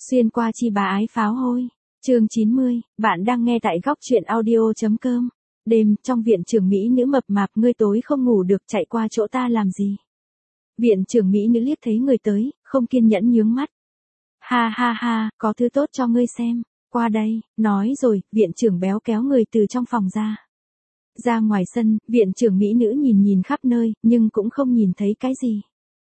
Xuyên qua chi bá ái pháo hôi. Chương 90, bạn đang nghe tại góc truyện audio.com. Đêm, trong viện trưởng Mỹ nữ mập mạp, ngươi tối không ngủ được chạy qua chỗ ta làm gì? Viện trưởng Mỹ nữ liếc thấy người tới, không kiên nhẫn nhướng mắt. Ha ha ha, có thứ tốt cho ngươi xem. Qua đây, nói rồi, viện trưởng béo kéo người từ trong phòng ra. Ra ngoài sân, viện trưởng Mỹ nữ nhìn nhìn khắp nơi, nhưng cũng không nhìn thấy cái gì.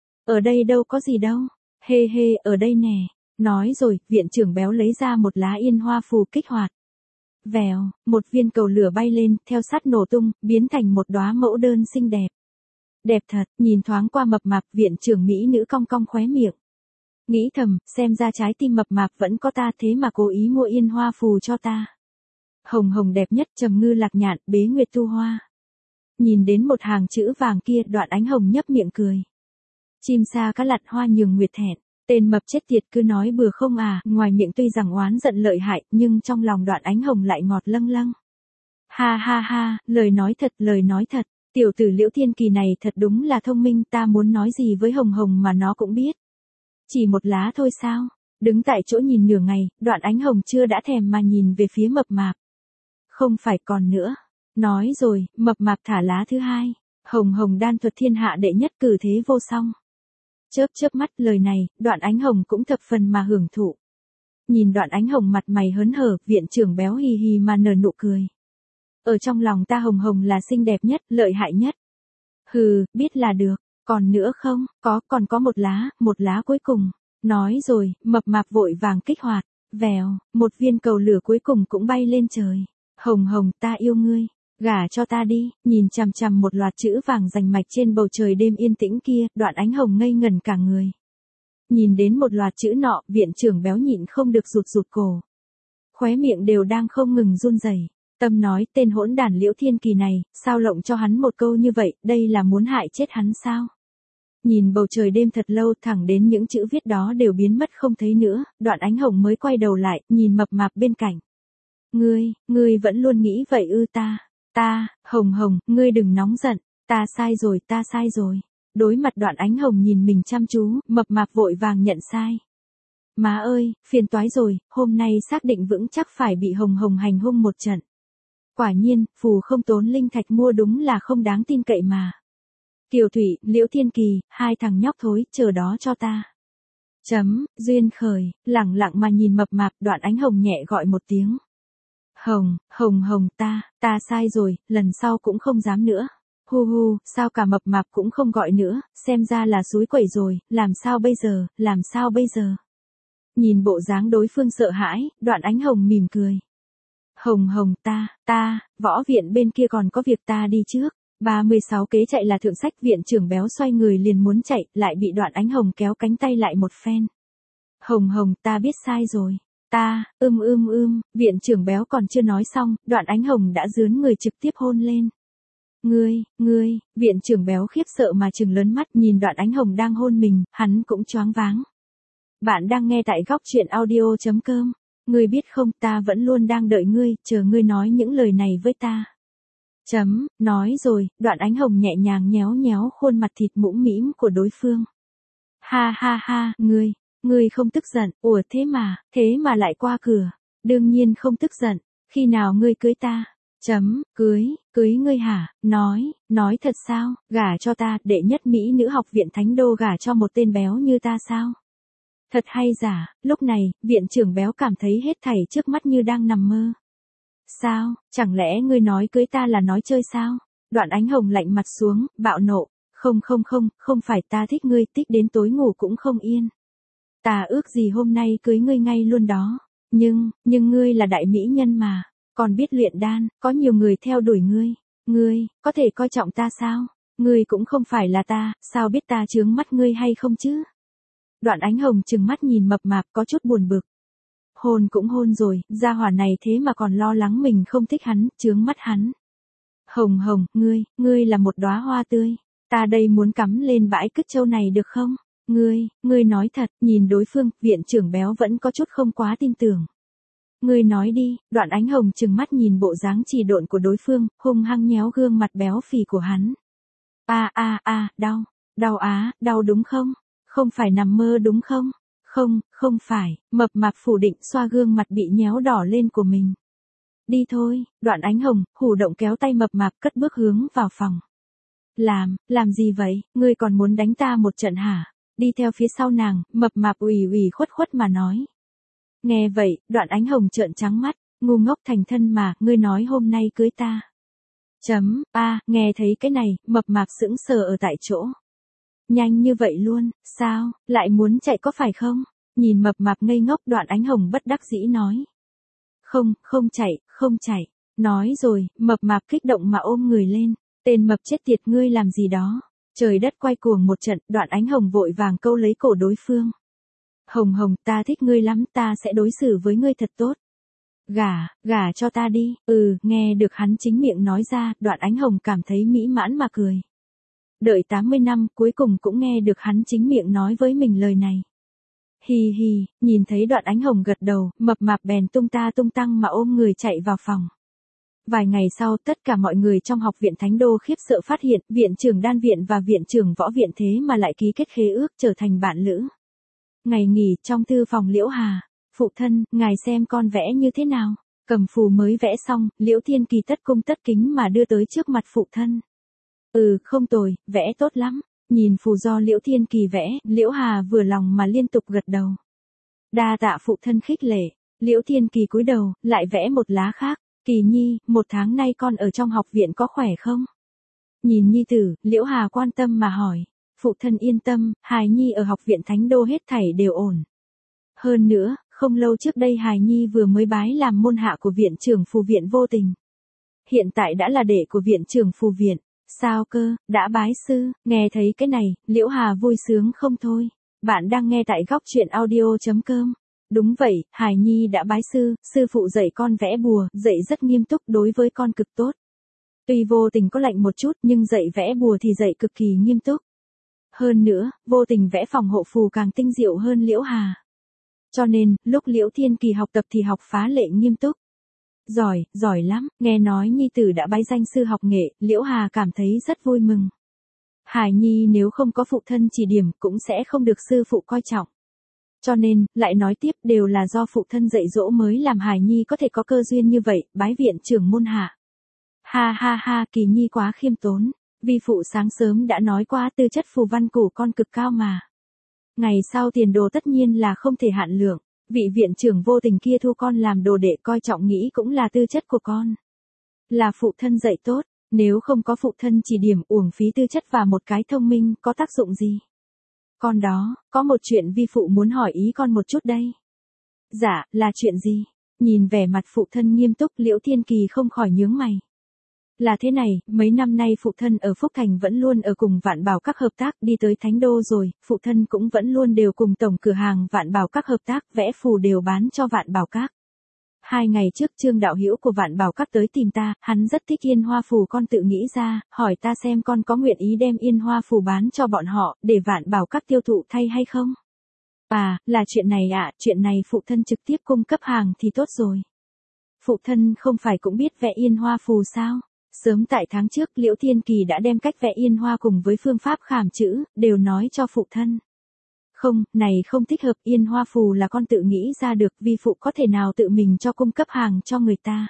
Ở đây đâu có gì đâu. Hê hê, ở đây nè. Nói rồi, viện trưởng béo lấy ra một lá yên hoa phù kích hoạt. Vèo, một viên cầu lửa bay lên, theo sát nổ tung, biến thành một đóa mẫu đơn xinh đẹp. Đẹp thật, nhìn thoáng qua mập mạp, viện trưởng Mỹ nữ cong cong khóe miệng. Nghĩ thầm, xem ra trái tim mập mạp vẫn có ta, thế mà cố ý mua yên hoa phù cho ta. Hồng hồng đẹp nhất, trầm ngư lạc nhạn, bế nguyệt tu hoa. Nhìn đến một hàng chữ vàng kia, Đoạn Ánh Hồng nhấp miệng cười. Chim sa cá lặn hoa nhường nguyệt thẹn. Tên mập chết tiệt cứ nói bừa không à, ngoài miệng tuy rằng oán giận lợi hại, nhưng trong lòng Đoạn Ánh Hồng lại ngọt lâng lâng. Ha ha ha, lời nói thật, tiểu tử Liễu Thiên Kỳ này thật đúng là thông minh, ta muốn nói gì với Hồng Hồng mà nó cũng biết. Chỉ một lá thôi sao? Đứng tại chỗ nhìn nửa ngày, Đoạn Ánh Hồng chưa đã thèm mà nhìn về phía mập mạp. Không phải còn nữa. Nói rồi, mập mạp thả lá thứ hai. Hồng Hồng đan thuật thiên hạ đệ nhất, cử thế vô song. Chớp mắt, lời này, Đoạn Ánh Hồng cũng thập phần mà hưởng thụ. Nhìn Đoạn Ánh Hồng mặt mày hớn hở, viện trưởng béo hì hì mà nở nụ cười. Ở trong lòng ta Hồng Hồng là xinh đẹp nhất, lợi hại nhất. Hừ, biết là được, còn nữa không, còn có một lá cuối cùng. Nói rồi, mập mạp vội vàng kích hoạt, vèo, một viên cầu lửa cuối cùng cũng bay lên trời. Hồng Hồng, ta yêu ngươi. Gả cho ta đi, nhìn chằm chằm một loạt chữ vàng rành mạch trên bầu trời đêm yên tĩnh kia, Đoạn Ánh Hồng ngây ngẩn cả người. Nhìn đến một loạt chữ nọ, viện trưởng béo nhịn không được rụt cổ. Khóe miệng đều đang không ngừng run rẩy. Tâm nói, tên hỗn đản Liễu Thiên Kỳ này, sao lộng cho hắn một câu như vậy, đây là muốn hại chết hắn sao? Nhìn bầu trời đêm thật lâu, thẳng đến những chữ viết đó đều biến mất không thấy nữa, Đoạn Ánh Hồng mới quay đầu lại, nhìn mập mạp bên cạnh. Ngươi vẫn luôn nghĩ vậy ư? Hồng Hồng, ngươi đừng nóng giận, ta sai rồi. Đối mặt Đoạn Ánh Hồng nhìn mình chăm chú, mập mạp vội vàng nhận sai. Má ơi, phiền toái rồi, hôm nay xác định vững chắc phải bị Hồng Hồng hành hung một trận. Quả nhiên, phù không tốn linh thạch mua đúng là không đáng tin cậy mà. Kiều Thủy, Liễu Thiên Kỳ, hai thằng nhóc thối, chờ đó cho ta. Duyên khởi, lẳng lặng mà nhìn mập mạp, Đoạn Ánh Hồng nhẹ gọi một tiếng. Hồng, ta sai rồi, lần sau cũng không dám nữa. Sao cả mập mạp cũng không gọi nữa, xem ra là xúi quẩy rồi, làm sao bây giờ? Nhìn bộ dáng đối phương sợ hãi, Đoạn Ánh Hồng mỉm cười. Hồng, ta, võ viện bên kia còn có việc, ta đi trước. 36 kế chạy là thượng sách, viện trưởng béo xoay người liền muốn chạy, lại bị Đoạn Ánh Hồng kéo cánh tay lại một phen. Hồng, ta biết sai rồi. Ta, viện trưởng béo còn chưa nói xong, Đoạn Ánh Hồng đã dướn người trực tiếp hôn lên. Ngươi, viện trưởng béo khiếp sợ mà trừng lớn mắt nhìn Đoạn Ánh Hồng đang hôn mình, hắn cũng choáng váng. Bạn đang nghe tại góc truyện audio.com. Ngươi biết không, ta vẫn luôn đang đợi ngươi, chờ ngươi nói những lời này với ta. Nói rồi, Đoạn Ánh Hồng nhẹ nhàng nhéo khuôn mặt thịt mũm mĩm của đối phương. Ha ha, ngươi không tức giận, ủa thế mà lại qua cửa. Đương nhiên không tức giận, khi nào ngươi cưới ta? Cưới ngươi hả? Nói thật sao, gả cho ta, đệ nhất Mỹ nữ học viện Thánh Đô gả cho một tên béo như ta sao? Thật hay giả? Lúc này, viện trưởng béo cảm thấy hết thảy trước mắt như đang nằm mơ. Sao, chẳng lẽ ngươi nói cưới ta là nói chơi sao? Đoạn Ánh Hồng lạnh mặt xuống, bạo nộ. Không phải, ta thích ngươi, thích đến tối ngủ cũng không yên. Ta ước gì hôm nay cưới ngươi ngay luôn đó. Nhưng ngươi là đại mỹ nhân mà, còn biết luyện đan, có nhiều người theo đuổi ngươi. Ngươi, có thể coi trọng ta sao? Ngươi cũng không phải là ta, sao biết ta chướng mắt ngươi hay không chứ? Đoạn Ánh Hồng trừng mắt nhìn mập mạp có chút buồn bực. Hôn cũng hôn rồi, gia hỏa này thế mà còn lo lắng mình không thích hắn, chướng mắt hắn. Hồng, ngươi là một đóa hoa tươi. Ta đây muốn cắm lên bãi cứt châu này được không? Ngươi nói thật, nhìn đối phương, viện trưởng béo vẫn có chút không quá tin tưởng. Ngươi nói đi, Đoạn Ánh Hồng trừng mắt nhìn bộ dáng trì độn của đối phương, hung hăng nhéo gương mặt béo phì của hắn. Đau đúng không? Không phải nằm mơ đúng không? Không, không phải, mập mạp phủ định xoa gương mặt bị nhéo đỏ lên của mình. Đi thôi, Đoạn Ánh Hồng, hủ động kéo tay mập mạp cất bước hướng vào phòng. Làm gì vậy, ngươi còn muốn đánh ta một trận hả? Đi theo phía sau nàng, mập mạp ủy ủy khuất khuất mà nói. Nghe vậy, Đoạn Ánh Hồng trợn trắng mắt, ngu ngốc thành thân mà, ngươi nói hôm nay cưới ta. Nghe thấy cái này, mập mạp sững sờ ở tại chỗ. Nhanh như vậy luôn, sao, lại muốn chạy có phải không? Nhìn mập mạp ngây ngốc, Đoạn Ánh Hồng bất đắc dĩ nói. Không chạy, nói rồi, mập mạp kích động mà ôm người lên, tên mập chết tiệt ngươi làm gì đó. Trời đất quay cuồng một trận, Đoạn Ánh Hồng vội vàng câu lấy cổ đối phương. Hồng, ta thích ngươi lắm, ta sẽ đối xử với ngươi thật tốt. Gả cho ta đi. Nghe được hắn chính miệng nói ra, Đoạn Ánh Hồng cảm thấy mỹ mãn mà cười. Đợi 80 năm, cuối cùng cũng nghe được hắn chính miệng nói với mình lời này. Hi hi, nhìn thấy Đoạn Ánh Hồng gật đầu, mập mạp bèn tung tăng mà ôm người chạy vào phòng. Vài ngày sau, tất cả mọi người trong học viện Thánh Đô khiếp sợ phát hiện, viện trưởng đan viện và viện trưởng võ viện thế mà lại ký kết khế ước trở thành bạn lữ. Ngày nghỉ trong thư phòng Liễu Hà, phụ thân, ngài xem con vẽ như thế nào? Cầm phù mới vẽ xong, Liễu Thiên Kỳ tất cung tất kính mà đưa tới trước mặt phụ thân. Không tồi, vẽ tốt lắm. Nhìn phù do Liễu Thiên Kỳ vẽ, Liễu Hà vừa lòng mà liên tục gật đầu. Đa tạ phụ thân khích lệ. Liễu Thiên Kỳ cúi đầu, lại vẽ một lá khác. Kỳ Nhi, 1 tháng nay con ở trong học viện có khỏe không? Nhìn nhi tử, Liễu Hà quan tâm mà hỏi. Phụ thân yên tâm, Hài Nhi ở học viện Thánh Đô hết thảy đều ổn. Hơn nữa, không lâu trước đây Hài Nhi vừa mới bái làm môn hạ của viện trưởng phù viện Vô Tình. Hiện tại đã là đệ của viện trưởng phù viện. Sao cơ, đã bái sư? Nghe thấy cái này, Liễu Hà vui sướng không thôi. Bạn đang nghe tại góc truyện audio.com. Đúng vậy, Hài Nhi đã bái sư, sư phụ dạy con vẽ bùa, dạy rất nghiêm túc, đối với con cực tốt. Tuy Vô Tình có lạnh một chút nhưng dạy vẽ bùa thì dạy cực kỳ nghiêm túc. Hơn nữa, Vô Tình vẽ phòng hộ phù càng tinh diệu hơn Liễu Hà. Cho nên, lúc Liễu Thiên Kỳ học tập thì học phá lệ nghiêm túc. Giỏi lắm, nghe nói nhi tử đã bái danh sư học nghệ, Liễu Hà cảm thấy rất vui mừng. Hài Nhi nếu không có phụ thân chỉ điểm cũng sẽ không được sư phụ coi trọng. Cho nên, lại nói tiếp đều là do phụ thân dạy dỗ mới làm Hài Nhi có thể có cơ duyên như vậy, bái viện trưởng môn hạ. Ha, Kỳ Nhi quá khiêm tốn, vi phụ sáng sớm đã nói qua tư chất phù văn của con cực cao mà. Ngày sau tiền đồ tất nhiên là không thể hạn lượng. Vị viện trưởng Vô Tình kia thu con làm đồ đệ coi trọng nghĩ cũng là tư chất của con. Là phụ thân dạy tốt, nếu không có phụ thân chỉ điểm uổng phí tư chất và một cái thông minh có tác dụng gì. Con đó, có một chuyện vi phụ muốn hỏi ý con một chút đây. Dạ, là chuyện gì? Nhìn vẻ mặt phụ thân nghiêm túc Liễu Thiên Kỳ không khỏi nhướng mày. Là thế này, mấy năm nay phụ thân ở Phúc Thành vẫn luôn ở cùng Vạn Bảo Các hợp tác, đi tới Thánh Đô rồi, phụ thân cũng vẫn luôn đều cùng tổng cửa hàng Vạn Bảo Các hợp tác, vẽ phù đều bán cho Vạn Bảo Các. 2 ngày trước Trương đạo hữu của Vạn Bảo Các tới tìm ta, hắn rất thích yên hoa phù con tự nghĩ ra, hỏi ta xem con có nguyện ý đem yên hoa phù bán cho bọn họ, để Vạn Bảo Các tiêu thụ thay hay không? Là chuyện này ạ, chuyện này phụ thân trực tiếp cung cấp hàng thì tốt rồi. Phụ thân không phải cũng biết vẽ yên hoa phù sao? Sớm tại tháng trước Liễu Thiên Kỳ đã đem cách vẽ yên hoa cùng với phương pháp khảm chữ, đều nói cho phụ thân. Không, này không thích hợp, yên hoa phù là con tự nghĩ ra được, vi phụ có thể nào tự mình cho cung cấp hàng cho người ta.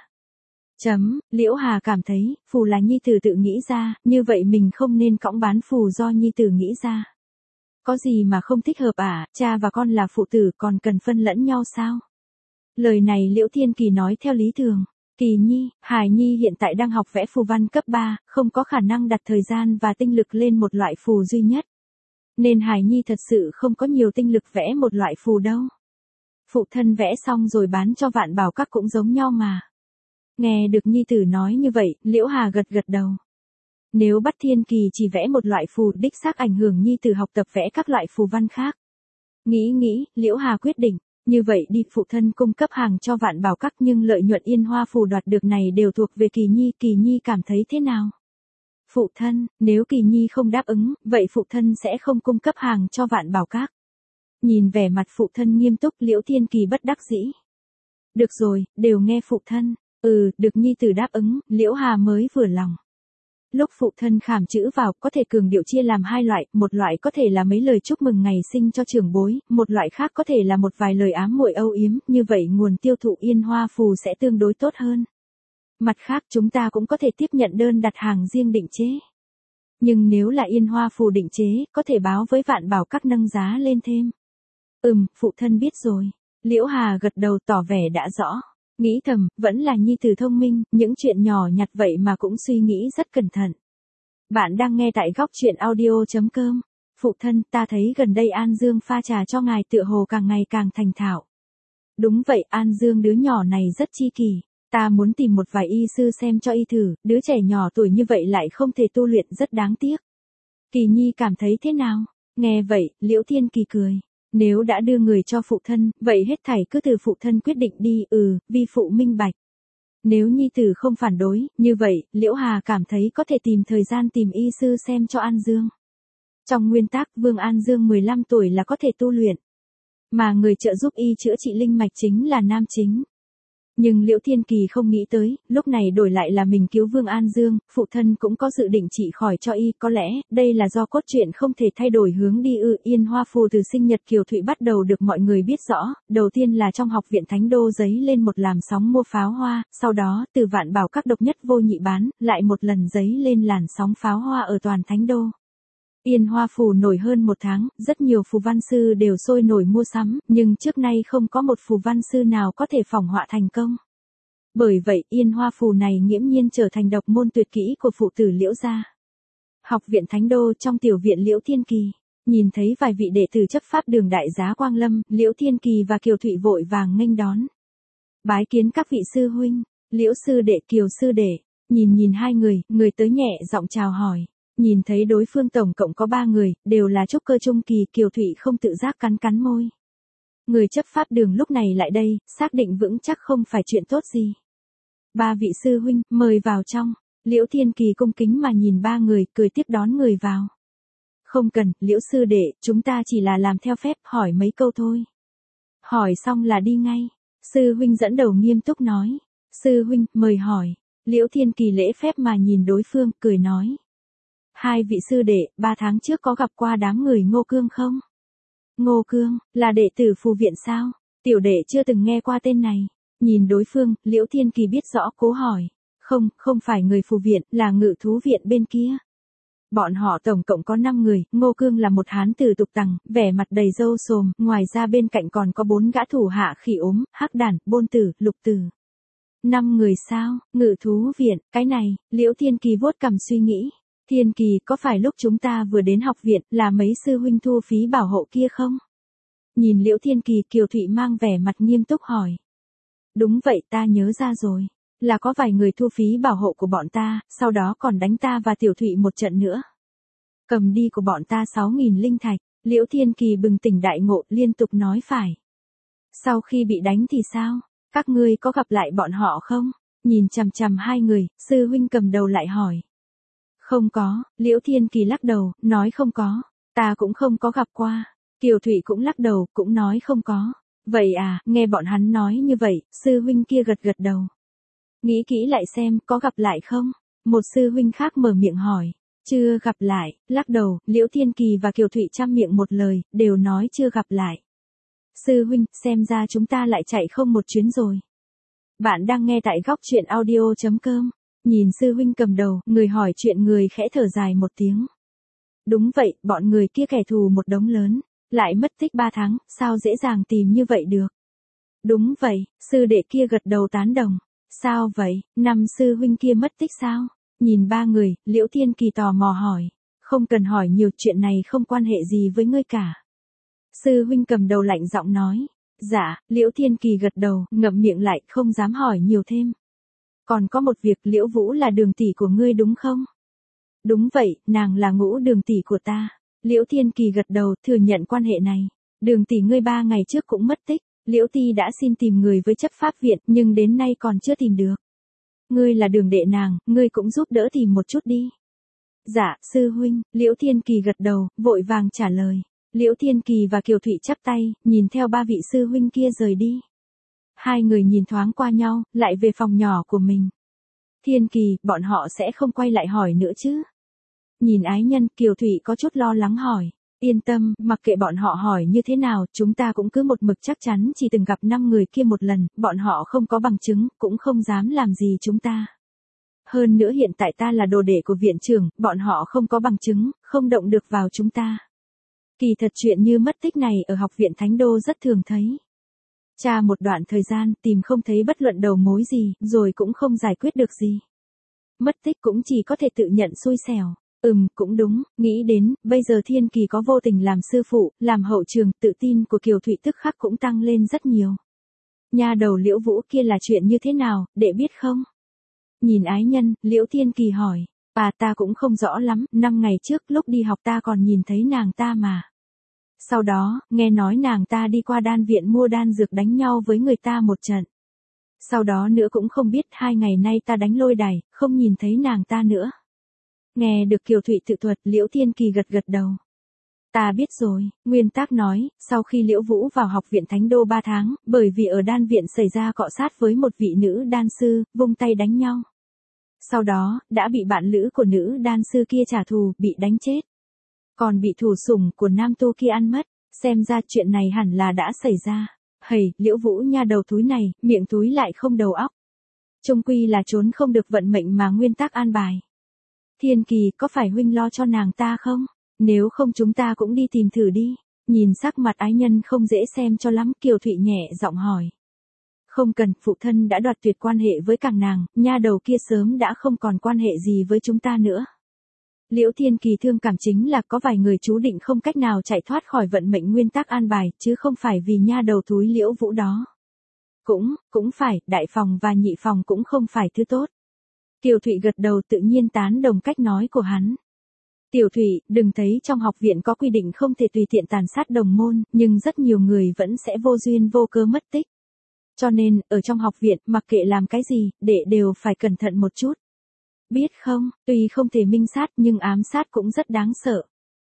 Liễu Hà cảm thấy, phù là nhi tử tự nghĩ ra, như vậy mình không nên cõng bán phù do nhi tử nghĩ ra. Có gì mà không thích hợp cha và con là phụ tử còn cần phân lẫn nhau sao? Lời này Liễu Thiên Kỳ nói theo lý thường. Kỳ Nhi, Hài Nhi hiện tại đang học vẽ phù văn cấp 3, không có khả năng đặt thời gian và tinh lực lên một loại phù duy nhất. Nên Hài Nhi thật sự không có nhiều tinh lực vẽ một loại phù đâu. Phụ thân vẽ xong rồi bán cho Vạn Bảo Các cũng giống nhau mà. Nghe được nhi tử nói như vậy, Liễu Hà gật đầu. Nếu bắt Thiên Kỳ chỉ vẽ một loại phù đích xác ảnh hưởng nhi tử học tập vẽ các loại phù văn khác. Nghĩ, Liễu Hà quyết định. Như vậy đi, phụ thân cung cấp hàng cho Vạn Bảo Các nhưng lợi nhuận yên hoa phù đoạt được này đều thuộc về Kỳ Nhi cảm thấy thế nào? Phụ thân, nếu Kỳ Nhi không đáp ứng, vậy phụ thân sẽ không cung cấp hàng cho Vạn Bảo Các. Nhìn vẻ mặt phụ thân nghiêm túc Liễu Thiên Kỳ bất đắc dĩ. Được rồi, đều nghe phụ thân. Được nhi tử đáp ứng, Liễu Hà mới vừa lòng. Lúc phụ thân khảm chữ vào, có thể cường điệu chia làm hai loại, một loại có thể là mấy lời chúc mừng ngày sinh cho trưởng bối, một loại khác có thể là một vài lời ám muội âu yếm, như vậy nguồn tiêu thụ yên hoa phù sẽ tương đối tốt hơn. Mặt khác chúng ta cũng có thể tiếp nhận đơn đặt hàng riêng định chế. Nhưng nếu là yên hoa phù định chế, có thể báo với Vạn Bảo Các nâng giá lên thêm. Phụ thân biết rồi. Liễu Hà gật đầu tỏ vẻ đã rõ. Nghĩ thầm, vẫn là nhi tử thông minh, những chuyện nhỏ nhặt vậy mà cũng suy nghĩ rất cẩn thận. Bạn đang nghe tại góc chuyện audio.com. Phụ thân, ta thấy gần đây An Dương pha trà cho ngài tựa hồ càng ngày càng thành thạo. Đúng vậy, An Dương đứa nhỏ này rất chi kỳ. Ta muốn tìm một vài y sư xem cho y thử, đứa trẻ nhỏ tuổi như vậy lại không thể tu luyện rất đáng tiếc. Kỳ Nhi cảm thấy thế nào? Nghe vậy, Liễu Thiên Kỳ cười. Nếu đã đưa người cho phụ thân, vậy hết thảy cứ từ phụ thân quyết định đi, vi phụ minh bạch. Nếu nhi tử không phản đối, như vậy, Liễu Hà cảm thấy có thể tìm thời gian tìm y sư xem cho An Dương. Trong nguyên tắc, Vương An Dương 15 tuổi là có thể tu luyện. Mà người trợ giúp y chữa trị linh mạch chính là nam chính. Nhưng Liễu Thiên Kỳ không nghĩ tới, lúc này đổi lại là mình cứu Vương An Dương, phụ thân cũng có dự định trị khỏi cho y, có lẽ, đây là do cốt truyện không thể thay đổi hướng đi Yên hoa phù từ sinh nhật Kiều Thụy bắt đầu được mọi người biết rõ, đầu tiên là trong học viện Thánh Đô giấy lên một làn sóng mua pháo hoa, sau đó, từ Vạn Bảo Các độc nhất vô nhị bán, lại một lần giấy lên làn sóng pháo hoa ở toàn Thánh Đô. Yên hoa phù nổi hơn một tháng, rất nhiều phù văn sư đều sôi nổi mua sắm, nhưng trước nay không có một phù văn sư nào có thể phỏng họa thành công. Bởi vậy, yên hoa phù này nghiễm nhiên trở thành độc môn tuyệt kỹ của phụ tử Liễu gia. Học viện Thánh Đô trong tiểu viện Liễu Thiên Kỳ, nhìn thấy vài vị đệ tử chấp pháp đường đại giá Quang Lâm, Liễu Thiên Kỳ và Kiều Thụy vội vàng nghênh đón. Bái kiến các vị sư huynh, Liễu sư đệ Kiều sư đệ, nhìn hai người tới nhẹ giọng chào hỏi. Nhìn thấy đối phương tổng cộng có 3 người, đều là trúc cơ trung kỳ, Kiều Thụy không tự giác cắn môi. Người chấp pháp đường lúc này lại đây, xác định vững chắc không phải chuyện tốt gì. 3 vị sư huynh, mời vào trong. Liễu Thiên Kỳ cung kính mà nhìn 3 người, cười tiếp đón người vào. Không cần, Liễu sư đệ, chúng ta chỉ là làm theo phép, hỏi mấy câu thôi. Hỏi xong là đi ngay. Sư huynh dẫn đầu nghiêm túc nói. Sư huynh, mời hỏi. Liễu Thiên Kỳ lễ phép mà nhìn đối phương, cười nói. 2 vị sư đệ, 3 tháng trước có gặp qua đám người Ngô Cương không? Ngô Cương, là đệ tử phù viện sao? Tiểu đệ chưa từng nghe qua tên này. Nhìn đối phương, Liễu Thiên Kỳ biết rõ cố hỏi. Không phải người phù viện, là ngự thú viện bên kia. Bọn họ tổng cộng có 5 người, Ngô Cương là một hán tử tục tằng, vẻ mặt đầy râu xồm, ngoài ra bên cạnh còn có 4 gã thủ hạ khỉ ốm, hắc đản, bôn tử, lục tử. 5 người sao? Ngự thú viện, cái này, Liễu Thiên Kỳ vuốt cằm suy nghĩ. Thiên Kỳ, có phải lúc chúng ta vừa đến học viện là mấy sư huynh thu phí bảo hộ kia không? Nhìn Liễu Thiên Kỳ, Kiều Thụy mang vẻ mặt nghiêm túc hỏi. Đúng vậy, ta nhớ ra rồi. Là có vài người thu phí bảo hộ của bọn ta, sau đó còn đánh ta và Tiểu Thụy một trận nữa. Cầm đi của bọn ta 6.000 linh thạch. Liễu Thiên Kỳ bừng tỉnh đại ngộ, liên tục nói phải. Sau khi bị đánh thì sao? Các ngươi có gặp lại bọn họ không? Nhìn chằm chằm 2 người, sư huynh cầm đầu lại hỏi. Không có, Liễu Thiên Kỳ lắc đầu, nói không có. Ta cũng không có gặp qua. Kiều Thụy cũng lắc đầu, cũng nói không có. Vậy à, nghe bọn hắn nói như vậy, sư huynh kia gật đầu. Nghĩ kỹ lại xem, có gặp lại không? Một sư huynh khác mở miệng hỏi. Chưa gặp lại, lắc đầu, Liễu Thiên Kỳ và Kiều Thụy chăm miệng một lời, đều nói chưa gặp lại. Sư huynh, xem ra chúng ta lại chạy không một chuyến rồi. Bạn đang nghe tại góc chuyện audio.com. Nhìn sư huynh cầm đầu, người hỏi chuyện người khẽ thở dài một tiếng. Đúng vậy, bọn người kia kẻ thù một đống lớn, lại mất tích 3 tháng, sao dễ dàng tìm như vậy được? Đúng vậy, sư đệ kia gật đầu tán đồng. Sao vậy, 5 sư huynh kia mất tích sao? Nhìn 3 người, Liễu Thiên Kỳ tò mò hỏi. Không cần hỏi nhiều, chuyện này không quan hệ gì với ngươi cả. Sư huynh cầm đầu lạnh giọng nói. Dạ, Liễu Thiên Kỳ gật đầu, ngậm miệng lại, không dám hỏi nhiều thêm. Còn có một việc, Liễu Vũ là đường tỷ của ngươi đúng không? Đúng vậy, nàng là Ngũ đường tỷ của ta. Liễu Thiên Kỳ gật đầu, thừa nhận quan hệ này. Đường tỷ ngươi 3 ngày trước cũng mất tích. Liễu Ti đã xin tìm người với chấp pháp viện, nhưng đến nay còn chưa tìm được. Ngươi là đường đệ nàng, ngươi cũng giúp đỡ tìm một chút đi. Dạ, sư huynh, Liễu Thiên Kỳ gật đầu, vội vàng trả lời. Liễu Thiên Kỳ và Kiều Thụy chắp tay, nhìn theo 3 vị sư huynh kia rời đi. 2 người nhìn thoáng qua nhau, lại về phòng nhỏ của mình. Thiên Kỳ, bọn họ sẽ không quay lại hỏi nữa chứ? Nhìn ái nhân, Kiều Thụy có chút lo lắng hỏi. Yên tâm, mặc kệ bọn họ hỏi như thế nào, chúng ta cũng cứ một mực chắc chắn chỉ từng gặp 5 người kia một lần, bọn họ không có bằng chứng, cũng không dám làm gì chúng ta. Hơn nữa hiện tại ta là đồ đệ của viện trưởng, bọn họ không có bằng chứng, không động được vào chúng ta. Kỳ thật chuyện như mất tích này ở học viện Thánh Đô rất thường thấy. Tra một đoạn thời gian tìm không thấy bất luận đầu mối gì, rồi cũng không giải quyết được gì. Mất tích cũng chỉ có thể tự nhận xui xẻo. Cũng đúng, nghĩ đến, bây giờ Thiên Kỳ có vô tình làm sư phụ, làm hậu trường, tự tin của Kiều Thụy tức khắc cũng tăng lên rất nhiều. Nha đầu Liễu Vũ kia là chuyện như thế nào, đệ biết không? Nhìn ái nhân, Liễu Thiên Kỳ hỏi, ta cũng không rõ lắm, 5 ngày trước lúc đi học ta còn nhìn thấy nàng ta mà. Sau đó, nghe nói nàng ta đi qua đan viện mua đan dược đánh nhau với người ta một trận. Sau đó nữa cũng không biết 2 ngày nay ta đánh lôi đài, không nhìn thấy nàng ta nữa. Nghe được Kiều Thụy tự thuật, Liễu Thiên Kỳ gật gật đầu. Ta biết rồi, Nguyên Tác nói, sau khi Liễu Vũ vào học viện Thánh Đô 3 tháng, bởi vì ở đan viện xảy ra cọ sát với một vị nữ đan sư, vung tay đánh nhau. Sau đó, đã bị bạn lữ của nữ đan sư kia trả thù, bị đánh chết. Còn bị thủ sủng của nam tu kia ăn mất, xem ra chuyện này hẳn là đã xảy ra. Hầy, Liễu Vũ nha đầu thúi này, miệng túi lại không đầu óc. Chung quy là trốn không được vận mệnh mà Nguyên Tác an bài. Thiên Kỳ, có phải huynh lo cho nàng ta không? Nếu không chúng ta cũng đi tìm thử đi. Nhìn sắc mặt ái nhân không dễ xem cho lắm, Kiều Thụy nhẹ giọng hỏi. Không cần, phụ thân đã đoạt tuyệt quan hệ với càng nàng, nha đầu kia sớm đã không còn quan hệ gì với chúng ta nữa. Liễu Thiên Kỳ thương cảm chính là có vài người chú định không cách nào chạy thoát khỏi vận mệnh Nguyên Tác an bài, chứ không phải vì nha đầu thúi Liễu Vũ đó. Cũng phải, đại phòng và nhị phòng cũng không phải thứ tốt. Kiều Thụy gật đầu tự nhiên tán đồng cách nói của hắn. Tiểu Thụy, đừng thấy trong học viện có quy định không thể tùy tiện tàn sát đồng môn, nhưng rất nhiều người vẫn sẽ vô duyên vô cớ mất tích. Cho nên, ở trong học viện, mặc kệ làm cái gì, đệ đều phải cẩn thận một chút. Biết không, tuy không thể minh sát nhưng ám sát cũng rất đáng sợ.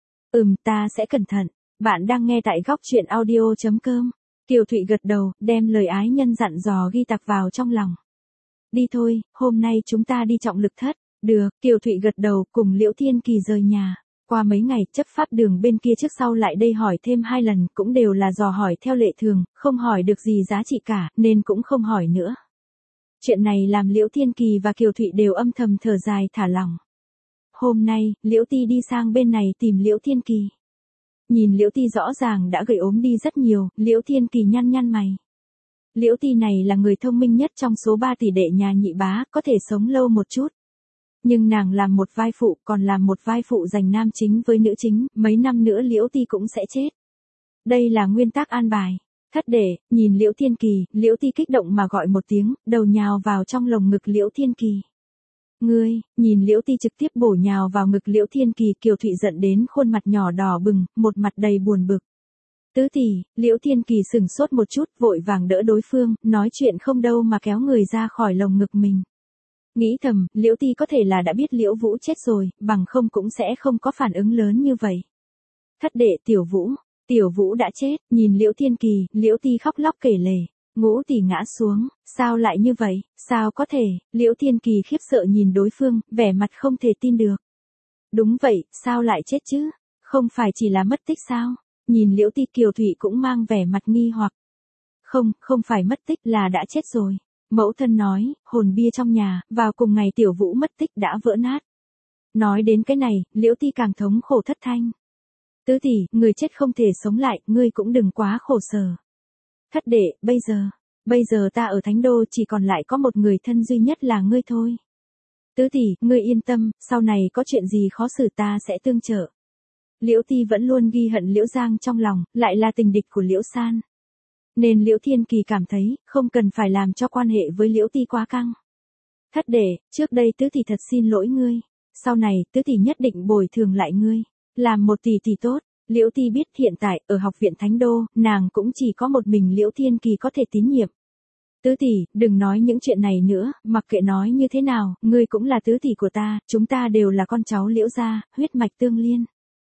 Ta sẽ cẩn thận. Bạn đang nghe tại góc truyện audio.com. Kiều Thụy gật đầu, đem lời ái nhân dặn dò ghi tạc vào trong lòng. Đi thôi, hôm nay chúng ta đi trọng lực thất. Được, Kiều Thụy gật đầu cùng Liễu Thiên Kỳ rời nhà. Qua mấy ngày, chấp pháp đường bên kia trước sau lại đây hỏi thêm 2 lần, cũng đều là dò hỏi theo lệ thường, không hỏi được gì giá trị cả, nên cũng không hỏi nữa. Chuyện này làm Liễu Thiên Kỳ và Kiều Thụy đều âm thầm thở dài thả lỏng. Hôm nay, Liễu Ti đi sang bên này tìm Liễu Thiên Kỳ. Nhìn Liễu Ti rõ ràng đã gầy ốm đi rất nhiều, Liễu Thiên Kỳ nhăn nhăn mày. Liễu Ti này là người thông minh nhất trong số 3 tỷ đệ nhà nhị bá, có thể sống lâu một chút. Nhưng nàng làm một vai phụ, còn làm một vai phụ giành nam chính với nữ chính, mấy năm nữa Liễu Ti cũng sẽ chết. Đây là Nguyên Tác an bài. Thất đệ, nhìn Liễu Thiên Kỳ, Liễu Ti kích động mà gọi một tiếng, đầu nhào vào trong lồng ngực Liễu Thiên Kỳ. Ngươi, nhìn Liễu Ti trực tiếp bổ nhào vào ngực Liễu Thiên Kỳ, Kiều Thụy giận đến khuôn mặt nhỏ đỏ bừng, một mặt đầy buồn bực. Tứ tỷ, Liễu Thiên Kỳ sừng sốt một chút, vội vàng đỡ đối phương, nói chuyện không đâu mà kéo người ra khỏi lồng ngực mình. Nghĩ thầm, Liễu Ti có thể là đã biết Liễu Vũ chết rồi, bằng không cũng sẽ không có phản ứng lớn như vậy. Thất đệ, Tiểu Vũ đã chết, nhìn Liễu Thiên Kỳ, Liễu Ti khóc lóc kể lể. Ngũ tỷ ngã xuống, sao lại như vậy, sao có thể, Liễu Thiên Kỳ khiếp sợ nhìn đối phương, vẻ mặt không thể tin được. Đúng vậy, sao lại chết chứ, không phải chỉ là mất tích sao, nhìn Liễu Ti, Kiều Thụy cũng mang vẻ mặt nghi hoặc. Không phải mất tích là đã chết rồi. Mẫu thân nói, hồn bia trong nhà, vào cùng ngày Tiểu Vũ mất tích đã vỡ nát. Nói đến cái này, Liễu Ti càng thống khổ thất thanh. Tứ tỷ, người chết không thể sống lại, ngươi cũng đừng quá khổ sở. Thất đệ, bây giờ ta ở Thánh Đô chỉ còn lại có một người thân duy nhất là ngươi thôi. Tứ tỷ, ngươi yên tâm, sau này có chuyện gì khó xử ta sẽ tương trợ. Liễu Ti vẫn luôn ghi hận Liễu Giang trong lòng, lại là tình địch của Liễu San. Nên Liễu Thiên Kỳ cảm thấy, không cần phải làm cho quan hệ với Liễu Ti quá căng. Thất đệ, trước đây tứ tỷ thật xin lỗi ngươi. Sau này, tứ tỷ nhất định bồi thường lại ngươi. Làm một tỷ tỷ tốt. Liễu Ti biết hiện tại, ở học viện Thánh Đô, nàng cũng chỉ có một mình Liễu Thiên Kỳ có thể tín nhiệm. Tứ tỷ, đừng nói những chuyện này nữa, mặc kệ nói như thế nào, ngươi cũng là tứ tỷ của ta, chúng ta đều là con cháu Liễu gia, huyết mạch tương liên.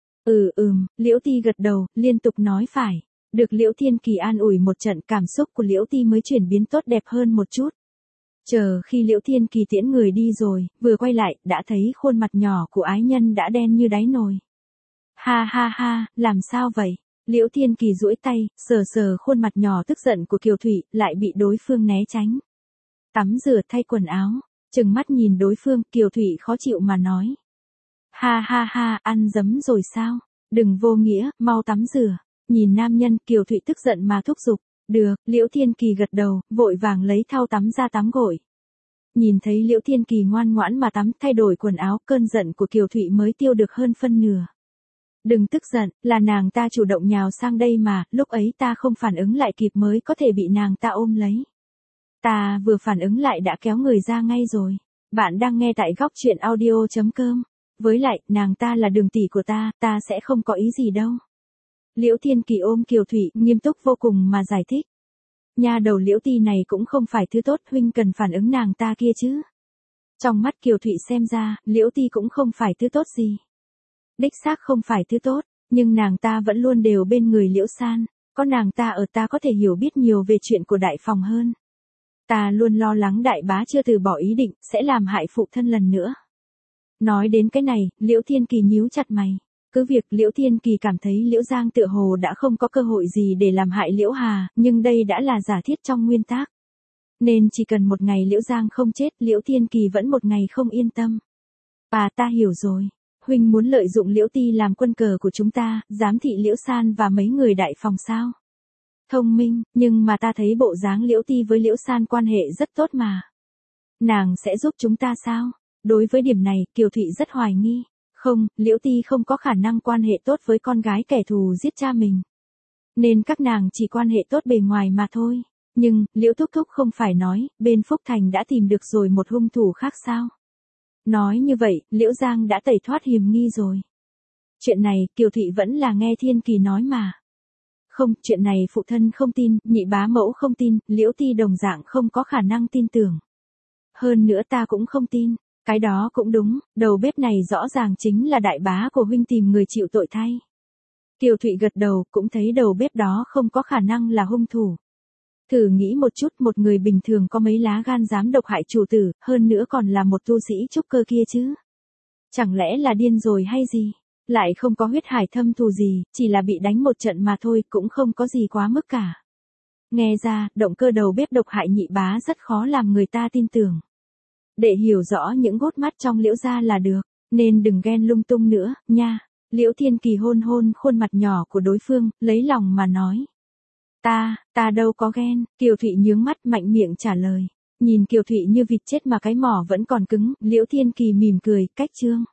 Liễu Ti gật đầu, liên tục nói phải. Được Liễu Thiên Kỳ an ủi một trận, cảm xúc của Liễu Ti mới chuyển biến tốt đẹp hơn một chút. Chờ khi Liễu Thiên Kỳ tiễn người đi rồi, vừa quay lại, đã thấy khuôn mặt nhỏ của ái nhân đã đen như đáy nồi. Ha ha ha, làm sao vậy? Liễu Thiên Kỳ duỗi tay, sờ sờ khuôn mặt nhỏ tức giận của Kiều Thụy, lại bị đối phương né tránh. Tắm rửa thay quần áo, trừng mắt nhìn đối phương, Kiều Thụy khó chịu mà nói. Ha ha ha, ăn dấm rồi sao? Đừng vô nghĩa, mau tắm rửa. Nhìn nam nhân, Kiều Thụy tức giận mà thúc giục. Được, Liễu Thiên Kỳ gật đầu, vội vàng lấy thau tắm ra tắm gội. Nhìn thấy Liễu Thiên Kỳ ngoan ngoãn mà tắm, thay đổi quần áo, cơn giận của Kiều Thụy mới tiêu được hơn phân nửa. Đừng tức giận, là nàng ta chủ động nhào sang đây mà, lúc ấy ta không phản ứng lại kịp mới có thể bị nàng ta ôm lấy. Ta vừa phản ứng lại đã kéo người ra ngay rồi. Bạn đang nghe tại góc truyện audio.com. Với lại, nàng ta là đường tỷ của ta sẽ không có ý gì đâu. Liễu Thiên Kỳ ôm Kiều Thụy, nghiêm túc vô cùng mà giải thích. Nha đầu Liễu Ti này cũng không phải thứ tốt, huynh cần phản ứng nàng ta kia chứ. Trong mắt Kiều Thụy xem ra, Liễu Ti cũng không phải thứ tốt gì. Đích xác không phải thứ tốt, nhưng nàng ta vẫn luôn đều bên người Liễu San, có nàng ta ở ta có thể hiểu biết nhiều về chuyện của đại phòng hơn. Ta luôn lo lắng đại bá chưa từ bỏ ý định, sẽ làm hại phụ thân lần nữa. Nói đến cái này, Liễu Thiên Kỳ nhíu chặt mày. Cứ việc Liễu Thiên Kỳ cảm thấy Liễu Giang tựa hồ đã không có cơ hội gì để làm hại Liễu Hà, nhưng đây đã là giả thiết trong nguyên tắc. Nên chỉ cần một ngày Liễu Giang không chết, Liễu Thiên Kỳ vẫn một ngày không yên tâm. Ta hiểu rồi. Huynh muốn lợi dụng Liễu Ti làm quân cờ của chúng ta, giám thị Liễu San và mấy người đại phòng sao? Thông minh, nhưng mà ta thấy bộ dáng Liễu Ti với Liễu San quan hệ rất tốt mà. Nàng sẽ giúp chúng ta sao? Đối với điểm này, Kiều Thụy rất hoài nghi. Không, Liễu Ti không có khả năng quan hệ tốt với con gái kẻ thù giết cha mình. Nên các nàng chỉ quan hệ tốt bề ngoài mà thôi. Nhưng, Liễu Thúc Thúc không phải nói, bên Phúc Thành đã tìm được rồi một hung thủ khác sao? Nói như vậy, Liễu Giang đã tẩy thoát hiểm nghi rồi. Chuyện này, Kiều Thụy vẫn là nghe Thiên Kỳ nói mà. Không, chuyện này phụ thân không tin, nhị bá mẫu không tin, Liễu Ti đồng dạng không có khả năng tin tưởng. Hơn nữa ta cũng không tin. Cái đó cũng đúng, đầu bếp này rõ ràng chính là đại bá của huynh tìm người chịu tội thay. Kiều Thụy gật đầu, cũng thấy đầu bếp đó không có khả năng là hung thủ. Thử nghĩ một chút, một người bình thường có mấy lá gan dám độc hại chủ tử, hơn nữa còn là một tu sĩ trúc cơ kia chứ. Chẳng lẽ là điên rồi hay gì? Lại không có huyết hải thâm thù gì, chỉ là bị đánh một trận mà thôi, cũng không có gì quá mức cả. Nghe ra, động cơ đầu bếp độc hại nhị bá rất khó làm người ta tin tưởng. Để hiểu rõ những gốt mắt trong Liễu gia là được, nên đừng ghen lung tung nữa, nha. Liễu Thiên Kỳ hôn hôn khuôn mặt nhỏ của đối phương, lấy lòng mà nói. Ta đâu có ghen, Kiều Thụy nhướng mắt mạnh miệng trả lời. Nhìn Kiều Thụy như vịt chết mà cái mỏ vẫn còn cứng, Liễu Thiên Kỳ mỉm cười, cách chương.